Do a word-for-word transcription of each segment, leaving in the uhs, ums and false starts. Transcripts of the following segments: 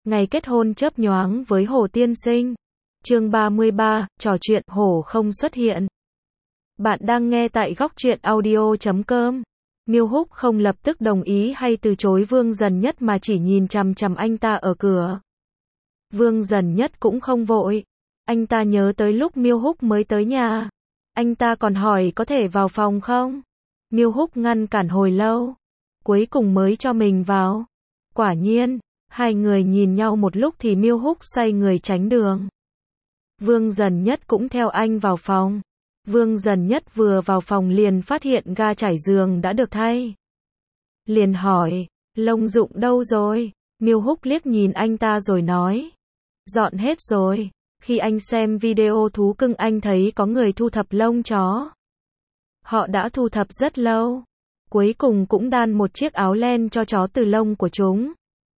Ngày kết hôn chớp nhoáng với Hồ tiên sinh. Chương ba mươi ba, trò chuyện, Hồ không xuất hiện. Bạn đang nghe tại góc truyện audio chấm com. Miêu Húc không lập tức đồng ý hay từ chối Vương Dần Nhất mà chỉ nhìn chằm chằm anh ta ở cửa. Vương Dần Nhất cũng không vội. Anh ta nhớ tới lúc Miêu Húc mới tới nhà. Anh ta còn hỏi có thể vào phòng không? Miêu Húc ngăn cản hồi lâu. Cuối cùng mới cho mình vào. Quả nhiên, hai người nhìn nhau một lúc thì Miêu Húc xoay người tránh đường. Vương Dần Nhất cũng theo anh vào phòng. Vương Dần Nhất vừa vào phòng liền phát hiện ga trải giường đã được thay. Liền hỏi, lông dụng đâu rồi? Miêu Húc liếc nhìn anh ta rồi nói, dọn hết rồi. Khi anh xem video thú cưng anh thấy có người thu thập lông chó. Họ đã thu thập rất lâu. Cuối cùng cũng đan một chiếc áo len cho chó từ lông của chúng.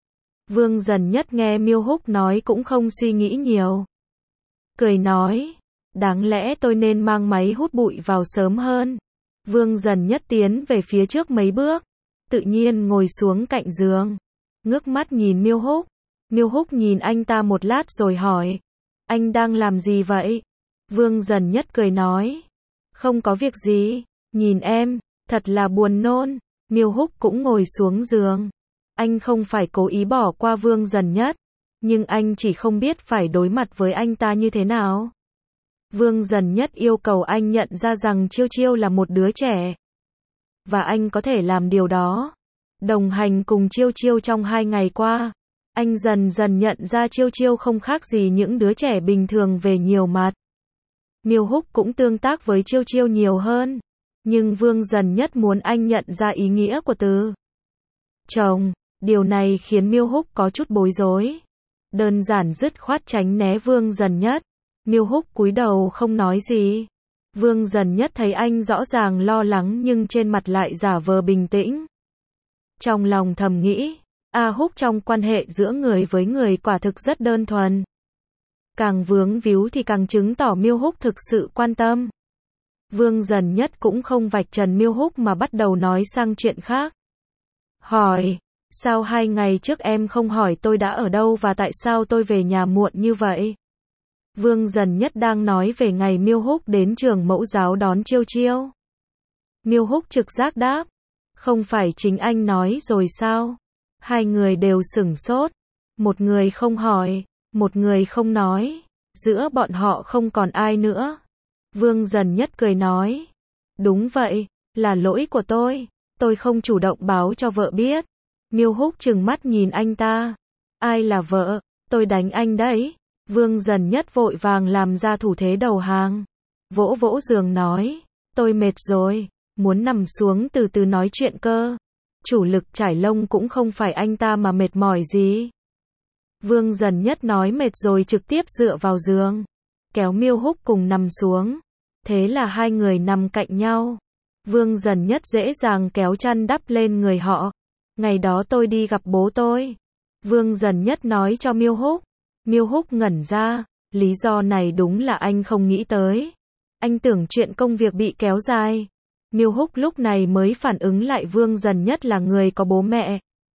Vương Dần Nhất nghe Miêu Húc nói cũng không suy nghĩ nhiều. Cười nói, đáng lẽ tôi nên mang máy hút bụi vào sớm hơn. Vương Dần Nhất tiến về phía trước mấy bước, tự nhiên ngồi xuống cạnh giường, ngước mắt nhìn Miêu Húc. Miêu Húc nhìn anh ta một lát rồi hỏi, anh đang làm gì vậy? Vương Dần Nhất cười nói, không có việc gì, nhìn em, thật là buồn nôn. Miêu Húc cũng ngồi xuống giường. Anh không phải cố ý bỏ qua Vương Dần Nhất, nhưng anh chỉ không biết phải đối mặt với anh ta như thế nào. Vương Dần Nhất yêu cầu anh nhận ra rằng Chiêu Chiêu là một đứa trẻ. Và anh có thể làm điều đó. Đồng hành cùng Chiêu Chiêu trong hai ngày qua, anh dần dần nhận ra Chiêu Chiêu không khác gì những đứa trẻ bình thường về nhiều mặt. Miêu Húc cũng tương tác với Chiêu Chiêu nhiều hơn. Nhưng Vương Dần Nhất muốn anh nhận ra ý nghĩa của từ chồng. Điều này khiến Miêu Húc có chút bối rối. Đơn giản dứt khoát tránh né Vương Dần Nhất. Miêu Húc cúi đầu không nói gì. Vương Dần Nhất thấy anh rõ ràng lo lắng nhưng trên mặt lại giả vờ bình tĩnh. Trong lòng thầm nghĩ, A Húc trong quan hệ giữa người với người quả thực rất đơn thuần. Càng vướng víu thì càng chứng tỏ Miêu Húc thực sự quan tâm. Vương Dần Nhất cũng không vạch trần Miêu Húc mà bắt đầu nói sang chuyện khác. Hỏi, sao hai ngày trước em không hỏi tôi đã ở đâu và tại sao tôi về nhà muộn như vậy? Vương Dần Nhất đang nói về ngày Miêu Húc đến trường mẫu giáo đón Chiêu Chiêu. Miêu Húc trực giác đáp, không phải chính anh nói rồi sao? Hai người đều sửng sốt. Một người không hỏi, một người không nói. Giữa bọn họ không còn ai nữa. Vương Dần Nhất cười nói, đúng vậy, là lỗi của tôi. Tôi không chủ động báo cho vợ biết. Miêu Húc trừng mắt nhìn anh ta. Ai là vợ? Tôi đánh anh đấy. Vương Dần Nhất vội vàng làm ra thủ thế đầu hàng. Vỗ vỗ giường nói, tôi mệt rồi, muốn nằm xuống từ từ nói chuyện cơ. Chủ lực trải lông cũng không phải anh ta mà mệt mỏi gì. Vương Dần Nhất nói mệt rồi trực tiếp dựa vào giường. Kéo Miêu Húc cùng nằm xuống. Thế là hai người nằm cạnh nhau. Vương Dần Nhất dễ dàng kéo chăn đắp lên người họ. Ngày đó tôi đi gặp bố tôi. Vương Dần Nhất nói cho Miêu Húc. Miêu Húc ngẩn ra. Lý do này đúng là anh không nghĩ tới. Anh tưởng chuyện công việc bị kéo dài. Miêu Húc lúc này mới phản ứng lại Vương Dần Nhất là người có bố mẹ.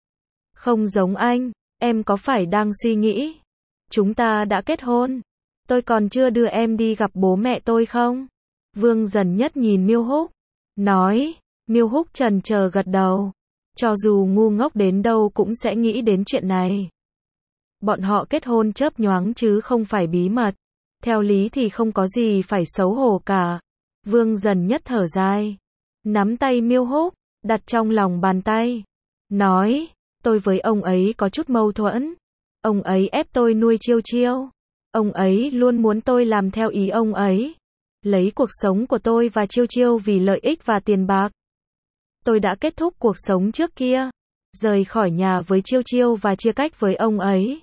Không giống anh. Em có phải đang suy nghĩ chúng ta đã kết hôn? Tôi còn chưa đưa em đi gặp bố mẹ tôi không? Vương Dần Nhất nhìn Miêu Húc. Nói. Miêu Húc chần chờ gật đầu. Cho dù ngu ngốc đến đâu cũng sẽ nghĩ đến chuyện này. Bọn họ kết hôn chớp nhoáng chứ không phải bí mật. Theo lý thì không có gì phải xấu hổ cả. Vương Dần Nhất thở dài. Nắm tay Miêu Húc. Đặt trong lòng bàn tay. Nói. Tôi với ông ấy có chút mâu thuẫn. Ông ấy ép tôi nuôi Chiêu Chiêu. Ông ấy luôn muốn tôi làm theo ý ông ấy. Lấy cuộc sống của tôi và Chiêu Chiêu vì lợi ích và tiền bạc. Tôi đã kết thúc cuộc sống trước kia. Rời khỏi nhà với Chiêu Chiêu và chia cách với ông ấy.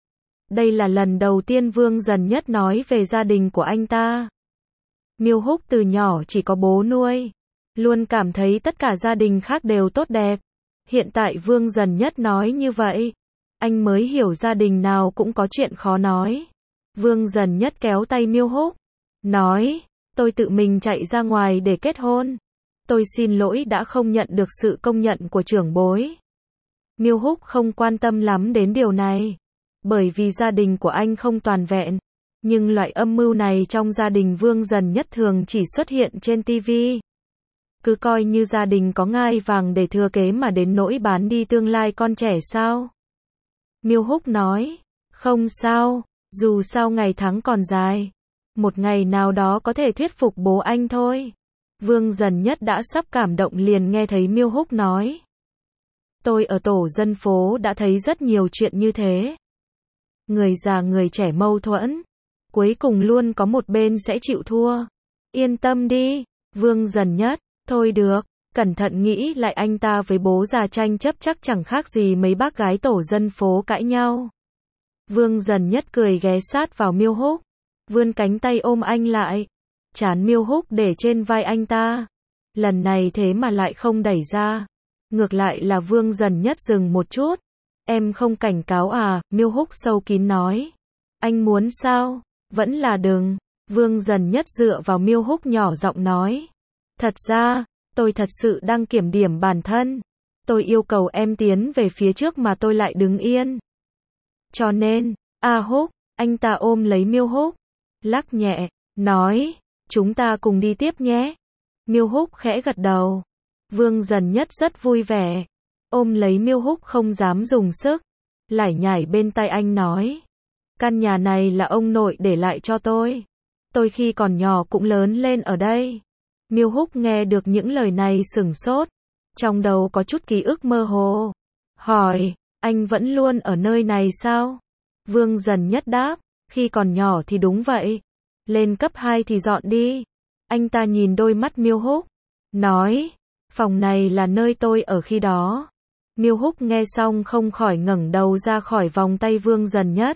Đây là lần đầu tiên Vương Dần Nhất nói về gia đình của anh ta. Miêu Húc từ nhỏ chỉ có bố nuôi. Luôn cảm thấy tất cả gia đình khác đều tốt đẹp. Hiện tại Vương Dần Nhất nói như vậy. Anh mới hiểu gia đình nào cũng có chuyện khó nói. Vương Dần Nhất kéo tay Miêu Húc. Nói, tôi tự mình chạy ra ngoài để kết hôn. Tôi xin lỗi đã không nhận được sự công nhận của trưởng bối. Miêu Húc không quan tâm lắm đến điều này. Bởi vì gia đình của anh không toàn vẹn. Nhưng loại âm mưu này trong gia đình Vương Dần Nhất thường chỉ xuất hiện trên ti vi. Cứ coi như gia đình có ngai vàng để thừa kế mà đến nỗi bán đi tương lai con trẻ sao? Miêu Húc nói, không sao, dù sao ngày tháng còn dài. Một ngày nào đó có thể thuyết phục bố anh thôi. Vương Dần Nhất đã sắp cảm động liền nghe thấy Miêu Húc nói. Tôi ở tổ dân phố đã thấy rất nhiều chuyện như thế. Người già người trẻ mâu thuẫn. Cuối cùng luôn có một bên sẽ chịu thua. Yên tâm đi, Vương Dần Nhất. Thôi được, cẩn thận nghĩ lại anh ta với bố già tranh chấp chắc chẳng khác gì mấy bác gái tổ dân phố cãi nhau. Vương Dần Nhất cười ghé sát vào Miêu Húc, vươn cánh tay ôm anh lại. Trán Miêu Húc để trên vai anh ta. Lần này thế mà lại không đẩy ra. Ngược lại là Vương Dần Nhất dừng một chút. Em không cảnh cáo à, Miêu Húc sâu kín nói. Anh muốn sao? Vẫn là đừng. Vương Dần Nhất dựa vào Miêu Húc nhỏ giọng nói. Thật ra, tôi thật sự đang kiểm điểm bản thân. Tôi yêu cầu em tiến về phía trước mà tôi lại đứng yên. Cho nên, a Húc, anh ta ôm lấy Miêu Húc, lắc nhẹ, nói, chúng ta cùng đi tiếp nhé. Miêu Húc khẽ gật đầu. Vương Dần Nhất rất vui vẻ, ôm lấy Miêu Húc không dám dùng sức, lải nhải bên tai anh nói. Căn nhà này là ông nội để lại cho tôi. Tôi khi còn nhỏ cũng lớn lên ở đây. Miêu Húc nghe được những lời này sửng sốt, trong đầu có chút ký ức mơ hồ. Hỏi, anh vẫn luôn ở nơi này sao? Vương Dần Nhất đáp, khi còn nhỏ thì đúng vậy. Lên cấp hai thì dọn đi. Anh ta nhìn đôi mắt Miêu Húc, nói, phòng này là nơi tôi ở khi đó. Miêu Húc nghe xong không khỏi ngẩng đầu ra khỏi vòng tay Vương Dần Nhất.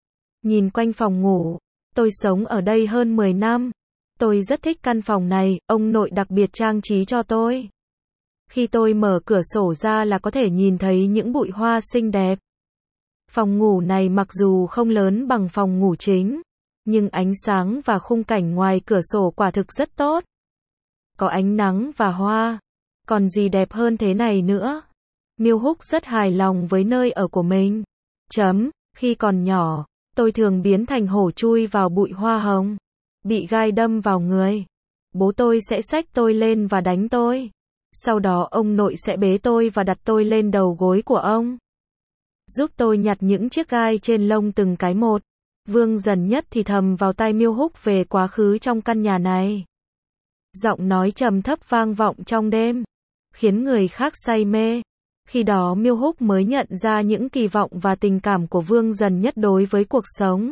Nhìn quanh phòng ngủ, tôi sống ở đây hơn mười năm. Tôi rất thích căn phòng này, ông nội đặc biệt trang trí cho tôi. Khi tôi mở cửa sổ ra là có thể nhìn thấy những bụi hoa xinh đẹp. Phòng ngủ này mặc dù không lớn bằng phòng ngủ chính, nhưng ánh sáng và khung cảnh ngoài cửa sổ quả thực rất tốt. Có ánh nắng và hoa, còn gì đẹp hơn thế này nữa. Miêu Húc rất hài lòng với nơi ở của mình. Chấm, khi còn nhỏ, tôi thường biến thành hổ chui vào bụi hoa hồng. Bị gai đâm vào người. Bố tôi sẽ xách tôi lên và đánh tôi. Sau đó ông nội sẽ bế tôi và đặt tôi lên đầu gối của ông. Giúp tôi nhặt những chiếc gai trên lông từng cái một. Vương Dần Nhất thì thầm vào tai Miêu Húc về quá khứ trong căn nhà này. Giọng nói trầm thấp vang vọng trong đêm, khiến người khác say mê. Khi đó Miêu Húc mới nhận ra những kỳ vọng và tình cảm của Vương Dần Nhất đối với cuộc sống.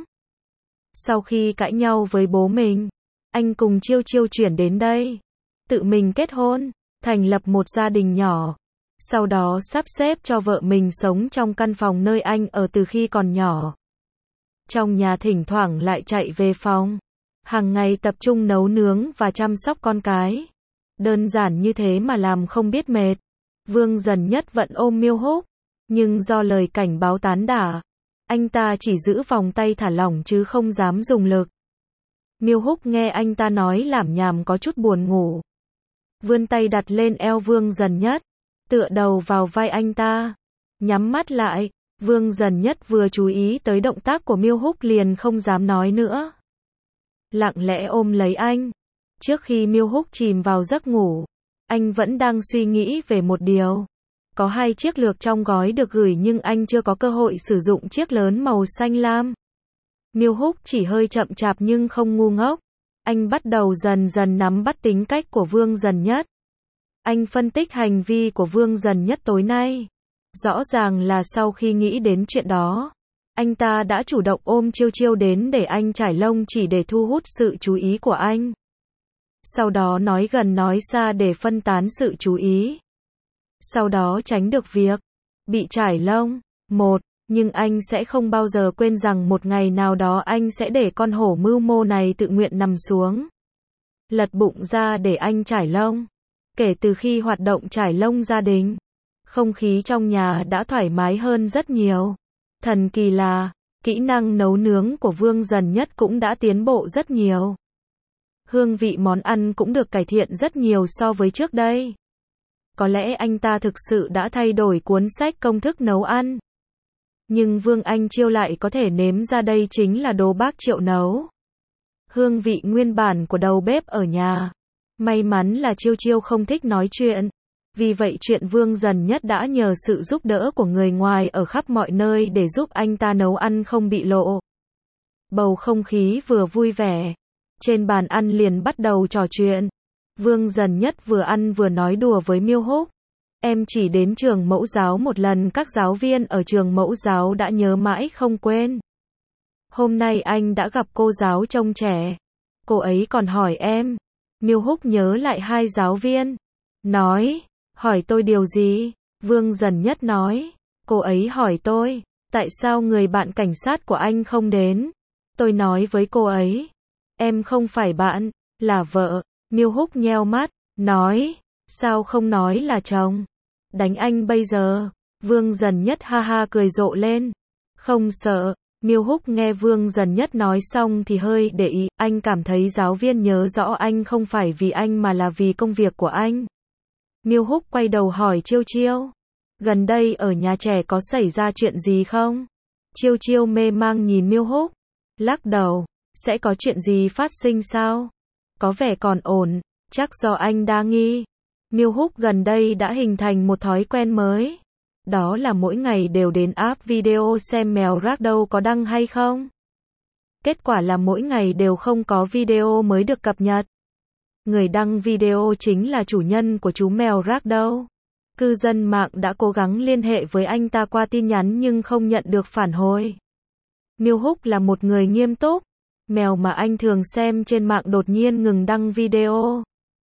Sau khi cãi nhau với bố mình, anh cùng Chiêu Chiêu chuyển đến đây, tự mình kết hôn, thành lập một gia đình nhỏ. Sau đó sắp xếp cho vợ mình sống trong căn phòng nơi anh ở từ khi còn nhỏ. Trong nhà thỉnh thoảng lại chạy về phòng, hàng ngày tập trung nấu nướng và chăm sóc con cái. Đơn giản như thế mà làm không biết mệt. Vương Dần Nhất vẫn ôm Miêu Húc, nhưng do lời cảnh báo tán đả, anh ta chỉ giữ vòng tay thả lỏng chứ không dám dùng lực. Miêu Húc nghe anh ta nói lảm nhảm có chút buồn ngủ. Vươn tay đặt lên eo Vương Dần Nhất, tựa đầu vào vai anh ta, nhắm mắt lại. Vương Dần Nhất vừa chú ý tới động tác của Miêu Húc liền không dám nói nữa. Lặng lẽ ôm lấy anh. Trước khi Miêu Húc chìm vào giấc ngủ, anh vẫn đang suy nghĩ về một điều. Có hai chiếc lược trong gói được gửi nhưng anh chưa có cơ hội sử dụng chiếc lớn màu xanh lam. Miêu Húc chỉ hơi chậm chạp nhưng không ngu ngốc. Anh bắt đầu dần dần nắm bắt tính cách của Vương Dần Nhất. Anh phân tích hành vi của Vương Dần Nhất tối nay. Rõ ràng là sau khi nghĩ đến chuyện đó, anh ta đã chủ động ôm Chiêu Chiêu đến để anh trải lông chỉ để thu hút sự chú ý của anh. Sau đó nói gần nói xa để phân tán sự chú ý. Sau đó tránh được việc bị trải lông. Một, nhưng anh sẽ không bao giờ quên rằng một ngày nào đó anh sẽ để con hổ mưu mô này tự nguyện nằm xuống, lật bụng ra để anh trải lông. Kể từ khi hoạt động trải lông gia đình, không khí trong nhà đã thoải mái hơn rất nhiều. Thần kỳ là, kỹ năng nấu nướng của Vương Dần Nhất cũng đã tiến bộ rất nhiều. Hương vị món ăn cũng được cải thiện rất nhiều so với trước đây. Có lẽ anh ta thực sự đã thay đổi cuốn sách công thức nấu ăn. Nhưng Vương Anh Chiêu lại có thể nếm ra đây chính là đồ bác Triệu nấu. Hương vị nguyên bản của đầu bếp ở nhà. May mắn là Chiêu Chiêu không thích nói chuyện. Vì vậy chuyện Vương Dần Nhất đã nhờ sự giúp đỡ của người ngoài ở khắp mọi nơi để giúp anh ta nấu ăn không bị lộ. Bầu không khí vừa vui vẻ. Trên bàn ăn liền bắt đầu trò chuyện. Vương Dần Nhất vừa ăn vừa nói đùa với Miêu Húc. Em chỉ đến trường mẫu giáo một lần, các giáo viên ở trường mẫu giáo đã nhớ mãi không quên. Hôm nay anh đã gặp cô giáo trông trẻ. Cô ấy còn hỏi em. Miêu Húc nhớ lại hai giáo viên. Nói, hỏi tôi điều gì? Vương Dần Nhất nói, cô ấy hỏi tôi, tại sao người bạn cảnh sát của anh không đến? Tôi nói với cô ấy, em không phải bạn, là vợ. Miêu Húc nheo mắt, nói, sao không nói là chồng? Đánh anh bây giờ. Vương Dần Nhất ha ha cười rộ lên. Không sợ. Miêu Húc nghe Vương Dần Nhất nói xong thì hơi để ý, anh cảm thấy giáo viên nhớ rõ anh không phải vì anh mà là vì công việc của anh. Miêu Húc quay đầu hỏi Chiêu Chiêu, gần đây ở nhà trẻ có xảy ra chuyện gì không? Chiêu Chiêu mê mang nhìn Miêu Húc, lắc đầu, sẽ có chuyện gì phát sinh sao? Có vẻ còn ổn, chắc do anh đa nghi. Miêu Húc gần đây đã hình thành một thói quen mới. Đó là mỗi ngày đều đến app video xem mèo Ragdoll có đăng hay không. Kết quả là mỗi ngày đều không có video mới được cập nhật. Người đăng video chính là chủ nhân của chú mèo Ragdoll. Cư dân mạng đã cố gắng liên hệ với anh ta qua tin nhắn nhưng không nhận được phản hồi. Miêu Húc là một người nghiêm túc. Mèo mà anh thường xem trên mạng đột nhiên ngừng đăng video.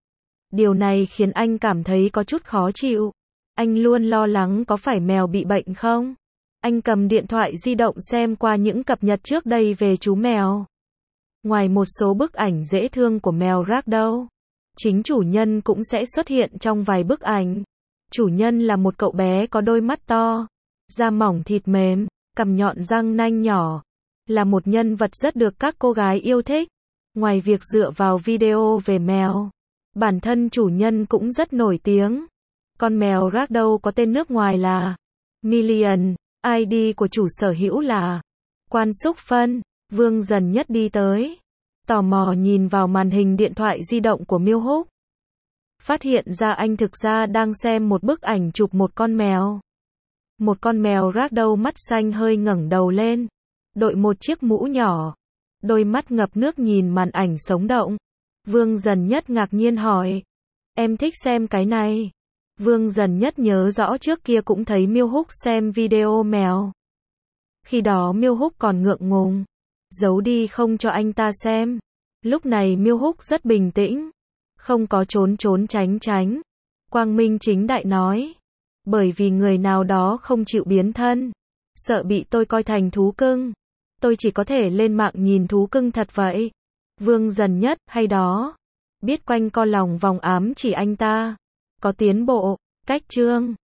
Điều này khiến anh cảm thấy có chút khó chịu. Anh luôn lo lắng có phải mèo bị bệnh không? Anh cầm điện thoại di động xem qua những cập nhật trước đây về chú mèo. Ngoài một số bức ảnh dễ thương của mèo Ragdoll, chính chủ nhân cũng sẽ xuất hiện trong vài bức ảnh. Chủ nhân là một cậu bé có đôi mắt to, da mỏng thịt mềm, cằm nhọn răng nanh nhỏ. Là một nhân vật rất được các cô gái yêu thích. Ngoài việc dựa vào video về mèo, bản thân chủ nhân cũng rất nổi tiếng. Con mèo Ragdoll có tên nước ngoài là Million, i đê của chủ sở hữu là Quan Xúc Phân. Vương Dần Nhất đi tới, tò mò nhìn vào màn hình điện thoại di động của Miêu Húc. Phát hiện ra anh thực ra đang xem một bức ảnh chụp một con mèo. Một con mèo Ragdoll mắt xanh hơi ngẩng đầu lên, đội một chiếc mũ nhỏ, đôi mắt ngập nước nhìn màn ảnh sống động. Vương Dần Nhất ngạc nhiên hỏi, em thích xem cái này? Vương Dần Nhất nhớ rõ trước kia cũng thấy Miêu Húc xem video mèo. Khi đó Miêu Húc còn ngượng ngùng, giấu đi không cho anh ta xem. Lúc này Miêu Húc rất bình tĩnh, không có trốn trốn tránh tránh. Quang minh chính đại nói, bởi vì người nào đó không chịu biến thân, sợ bị tôi coi thành thú cưng. Tôi chỉ có thể lên mạng nhìn thú cưng thật vậy. Vương Dần Nhất, hay đó. Biết quanh co lòng vòng ám chỉ anh ta. Có tiến bộ, cách chương.